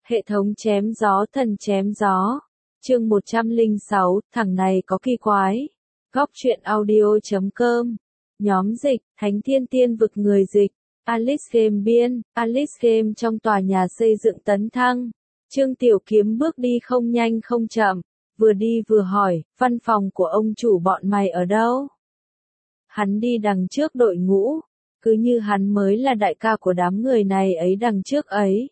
Hệ thống chém gió thần chém gió. Chương 106, thằng này có kỳ quái. Góc truyện audio.com. Nhóm dịch, Thánh Thiên Tiên vực người dịch. Alice Game biên, Alice Game trong tòa nhà xây dựng tấn thăng. Trương Tiểu Kiếm bước đi không nhanh không chậm, vừa đi vừa hỏi, văn phòng của ông chủ bọn mày ở đâu? Hắn đi đằng trước đội ngũ, cứ như hắn mới là đại ca của đám người này ấy đằng trước ấy.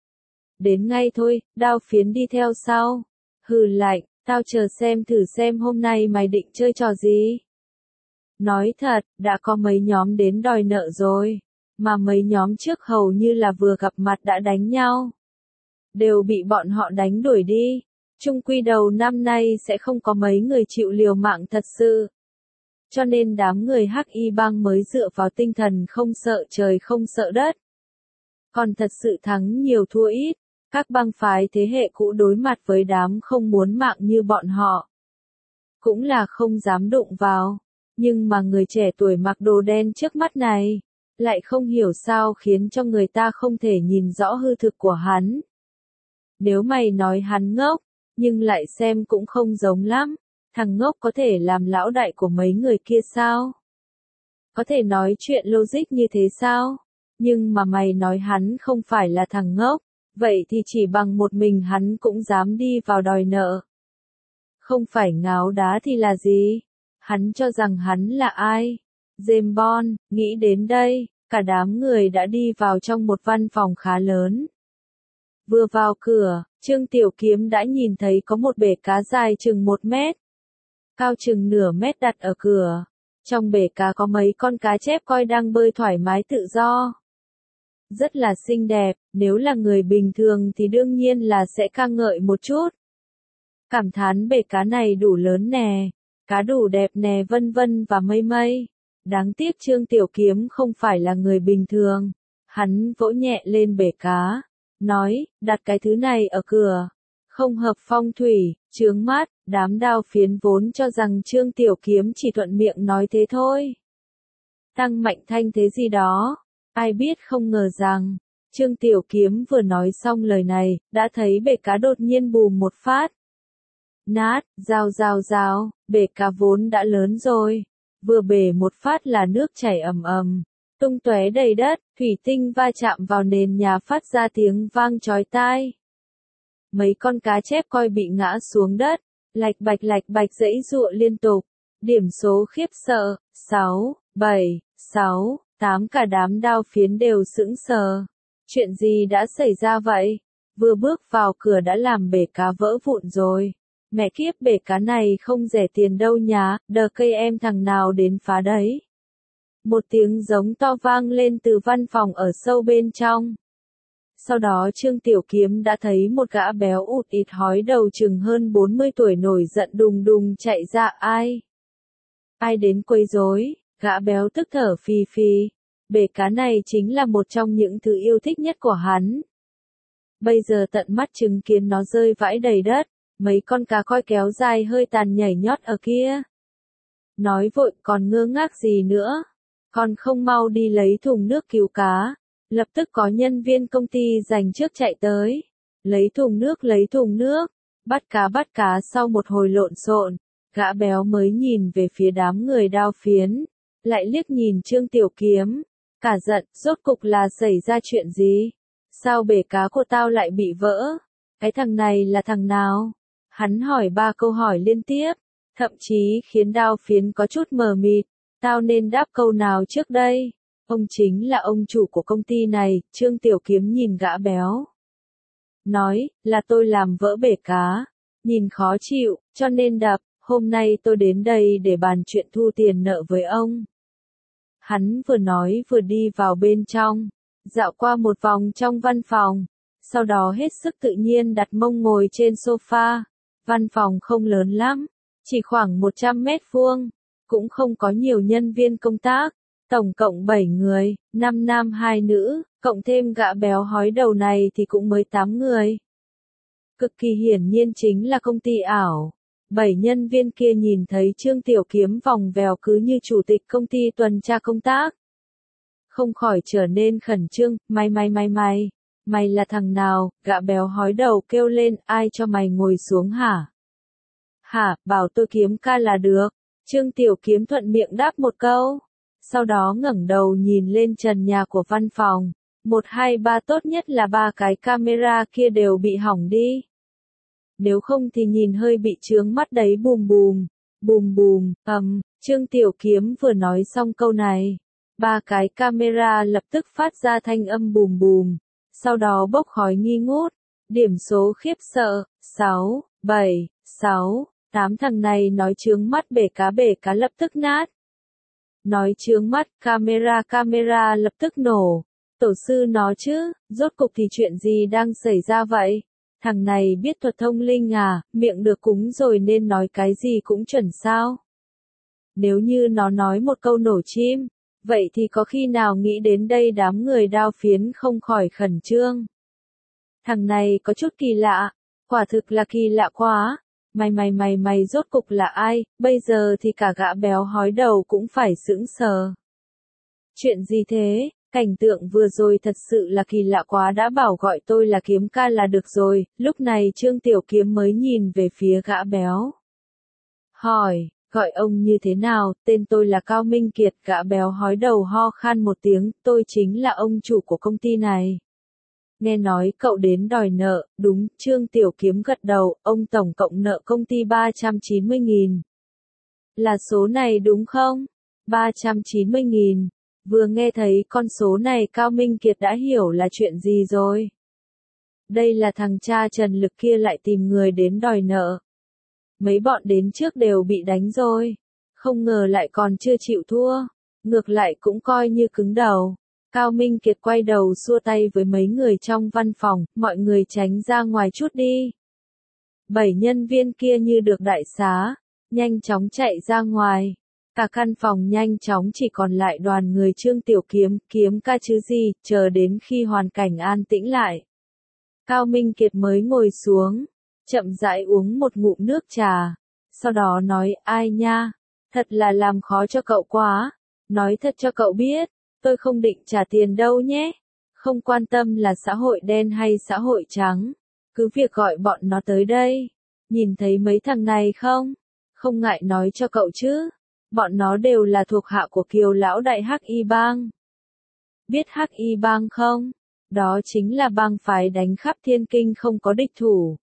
Đến ngay thôi, Đao Phiến đi theo sau. Hừ lạnh, tao chờ xem thử xem hôm nay mày định chơi trò gì. Nói thật, đã có mấy nhóm đến đòi nợ rồi, mà mấy nhóm trước hầu như là vừa gặp mặt đã đánh nhau. Đều bị bọn họ đánh đuổi đi. Chung quy đầu năm nay sẽ không có mấy người chịu liều mạng thật sự. Cho nên đám người Hắc-Y bang mới dựa vào tinh thần không sợ trời không sợ đất. Còn thật sự thắng nhiều thua ít, các bang phái thế hệ cũ đối mặt với đám không muốn mạng như bọn họ. Cũng là không dám đụng vào, nhưng mà người trẻ tuổi mặc đồ đen trước mắt này, lại không hiểu sao khiến cho người ta không thể nhìn rõ hư thực của hắn. Nếu mày nói hắn ngốc, nhưng lại xem cũng không giống lắm. Thằng ngốc có thể làm lão đại của mấy người kia sao? Có thể nói chuyện logic như thế sao? Nhưng mà mày nói hắn không phải là thằng ngốc, vậy thì chỉ bằng một mình hắn cũng dám đi vào đòi nợ. Không phải ngáo đá thì là gì? Hắn cho rằng hắn là ai? James Bond, nghĩ đến đây, cả đám người đã đi vào trong một văn phòng khá lớn. Vừa vào cửa, Trương Tiểu Kiếm đã nhìn thấy có một bể cá dài chừng 1 mét, cao chừng nửa mét đặt ở cửa. Trong bể cá có mấy con cá chép coi đang bơi thoải mái tự do. Rất là xinh đẹp, nếu là người bình thường thì đương nhiên là sẽ ca ngợi một chút. Cảm thán bể cá này đủ lớn nè, cá đủ đẹp nè vân vân và mây mây. Đáng tiếc Trương Tiểu Kiếm không phải là người bình thường. Hắn vỗ nhẹ lên bể cá, nói, đặt cái thứ này ở cửa. Không hợp phong thủy, chướng mắt, đám Đao Phiến vốn cho rằng Trương Tiểu Kiếm chỉ thuận miệng nói thế thôi. Tăng mạnh thanh thế gì đó, ai biết không ngờ rằng, Trương Tiểu Kiếm vừa nói xong lời này, đã thấy bể cá đột nhiên bùm một phát. Nát, rào, bể cá vốn đã lớn rồi, vừa bể một phát là nước chảy ầm ầm, tung tóe đầy đất, thủy tinh va chạm vào nền nhà phát ra tiếng vang chói tai. Mấy con cá chép coi bị ngã xuống đất, lạch bạch giãy giụa liên tục. Điểm số khiếp sợ, 6, 7, 6, 8 cả đám Đao Phiến đều sững sờ. Chuyện gì đã xảy ra vậy? Vừa bước vào cửa đã làm bể cá vỡ vụn rồi. Mẹ kiếp bể cá này không rẻ tiền đâu nhá, đờ cây em thằng nào đến phá đấy. Một tiếng giống to vang lên từ văn phòng ở sâu bên trong. Sau đó Trương Tiểu Kiếm đã thấy một gã béo ụt ịt hói đầu chừng hơn 40 tuổi nổi giận đùng đùng chạy ra. Ai đến quấy rối? Gã béo tức thở phì phì. Bể cá này chính là một trong những thứ yêu thích nhất của hắn. Bây giờ tận mắt chứng kiến nó rơi vãi đầy đất, mấy con cá coi kéo dài hơi tàn nhảy nhót ở kia. Nói vội còn ngơ ngác gì nữa? Còn không mau đi lấy thùng nước cứu cá. Lập tức có nhân viên công ty dành trước chạy tới. Lấy thùng nước. Bắt cá sau một hồi lộn xộn. Gã béo mới nhìn về phía đám người Đao Phiến. Lại liếc nhìn Trương Tiểu Kiếm. Cả giận, rốt cục là xảy ra chuyện gì? Sao bể cá của tao lại bị vỡ? Cái thằng này là thằng nào? Hắn hỏi 3 câu hỏi liên tiếp. Thậm chí khiến Đao Phiến có chút mờ mịt. Tao nên đáp câu nào trước đây? Ông chính là ông chủ của công ty này. Trương Tiểu Kiếm nhìn gã béo. Nói, là tôi làm vỡ bể cá. Nhìn khó chịu, cho nên đập. Hôm nay tôi đến đây để bàn chuyện thu tiền nợ với ông. Hắn vừa nói vừa đi vào bên trong. Dạo qua một vòng trong văn phòng. Sau đó hết sức tự nhiên đặt mông ngồi trên sofa. Văn phòng không lớn lắm. Chỉ khoảng 100 mét vuông. Cũng không có nhiều nhân viên công tác. Tổng cộng 7 người, 5 nam 2 nữ, cộng thêm gã béo hói đầu này thì cũng mới 8 người. Cực kỳ hiển nhiên chính là công ty ảo. 7 nhân viên kia nhìn thấy Trương Tiểu Kiếm vòng vèo cứ như chủ tịch công ty tuần tra công tác. Không khỏi trở nên khẩn trương, mày, Mày là thằng nào? Gã béo hói đầu kêu lên, ai cho mày ngồi xuống hả? Hả, bảo tôi Kiếm ca là được. Trương Tiểu Kiếm thuận miệng đáp một câu. Sau đó ngẩng đầu nhìn lên trần nhà của văn phòng. 1, 2, 3 tốt nhất là 3 cái camera kia đều bị hỏng đi. Nếu không thì nhìn hơi bị chướng mắt đấy bùm bùm. Bùm bùm, Trương Tiểu Kiếm vừa nói xong câu này. 3 cái camera lập tức phát ra thanh âm bùm bùm. Sau đó bốc khói nghi ngút. Điểm số khiếp sợ, 6, 7, 6, 8 thằng này nói chướng mắt bể cá lập tức nát. Nói chướng mắt, camera lập tức nổ. Tổ sư nó chứ, rốt cục thì chuyện gì đang xảy ra vậy? Thằng này biết thuật thông linh à, miệng được cúng rồi nên nói cái gì cũng chuẩn sao? Nếu như nó nói một câu nổ chim, vậy thì có khi nào nghĩ đến đây đám người đao phiến không khỏi khẩn trương. Thằng này có chút kỳ lạ, quả thực là kỳ lạ quá. Mày rốt cục là ai, bây giờ thì cả gã béo hói đầu cũng phải sững sờ. Chuyện gì thế, cảnh tượng vừa rồi thật sự là kỳ lạ quá, đã bảo gọi tôi là Kiếm ca là được rồi. Lúc này Trương Tiểu Kiếm mới nhìn về phía gã béo. Hỏi, gọi ông như thế nào, tên tôi là Cao Minh Kiệt. Gã béo hói đầu ho khan một tiếng, tôi chính là ông chủ của công ty này. Nghe nói cậu đến đòi nợ, đúng, Trương Tiểu Kiếm gật đầu, ông tổng cộng nợ công ty 390.000. Là số này đúng không? 390.000. Vừa nghe thấy con số này Cao Minh Kiệt đã hiểu là chuyện gì rồi. Đây là thằng cha Trần Lực kia lại tìm người đến đòi nợ. Mấy bọn đến trước đều bị đánh rồi. Không ngờ lại còn chưa chịu thua. Ngược lại cũng coi như cứng đầu. Cao Minh Kiệt quay đầu xua tay với mấy người trong văn phòng, mọi người tránh ra ngoài chút đi. 7 nhân viên kia như được đại xá, nhanh chóng chạy ra ngoài. Cả căn phòng nhanh chóng chỉ còn lại đoàn người Trương Tiểu Kiếm, Kiếm ca chứ gì, chờ đến khi hoàn cảnh an tĩnh lại. Cao Minh Kiệt mới ngồi xuống, chậm rãi uống một ngụm nước trà. Sau đó nói, ai nha, thật là làm khó cho cậu quá. Nói thật cho cậu biết. Tôi không định trả tiền đâu nhé. Không quan tâm là xã hội đen hay xã hội trắng. Cứ việc gọi bọn nó tới đây. Nhìn thấy mấy thằng này không? Không ngại nói cho cậu chứ. Bọn nó đều là thuộc hạ của Kiều lão đại Hắc Y Bang. Biết Hắc Y Bang không? Đó chính là bang phái đánh khắp Thiên Kinh không có địch thủ.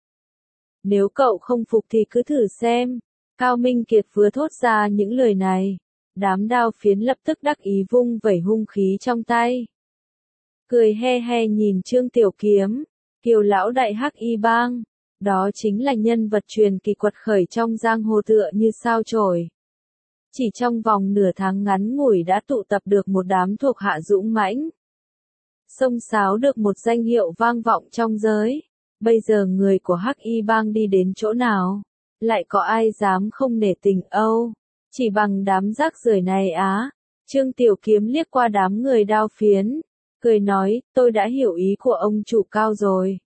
Nếu cậu không phục thì cứ thử xem. Cao Minh Kiệt vừa thốt ra những lời này. Đám đao phiến lập tức đắc ý vung vẩy hung khí trong tay. Cười he he nhìn Trương Tiểu Kiếm, Kiều lão đại Hắc Y Bang. Đó chính là nhân vật truyền kỳ quật khởi trong giang hồ tựa như sao chổi. Chỉ trong vòng nửa tháng ngắn ngủi đã tụ tập được một đám thuộc hạ dũng mãnh. Xông xáo được một danh hiệu vang vọng trong giới. Bây giờ người của Hắc Y Bang đi đến chỗ nào? Lại có ai dám không nể tình Âu? Chỉ bằng đám rác rưởi này á. Trương Tiểu Kiếm liếc qua đám người đao phiến. Cười nói, tôi đã hiểu ý của ông chủ Cao rồi.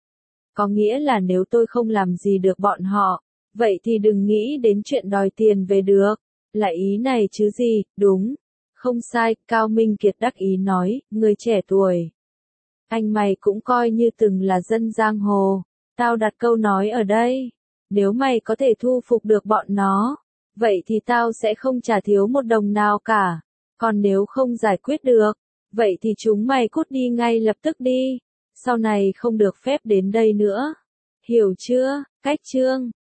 Có nghĩa là nếu tôi không làm gì được bọn họ, vậy thì đừng nghĩ đến chuyện đòi tiền về được. Là ý này chứ gì, đúng. Không sai, Cao Minh Kiệt đắc ý nói, người trẻ tuổi. Anh mày cũng coi như từng là dân giang hồ. Tao đặt câu nói ở đây. Nếu mày có thể thu phục được bọn nó, vậy thì tao sẽ không trả thiếu một đồng nào cả. Còn nếu không giải quyết được, vậy thì chúng mày cút đi ngay lập tức đi. Sau này không được phép đến đây nữa. Hiểu chưa? Cách chương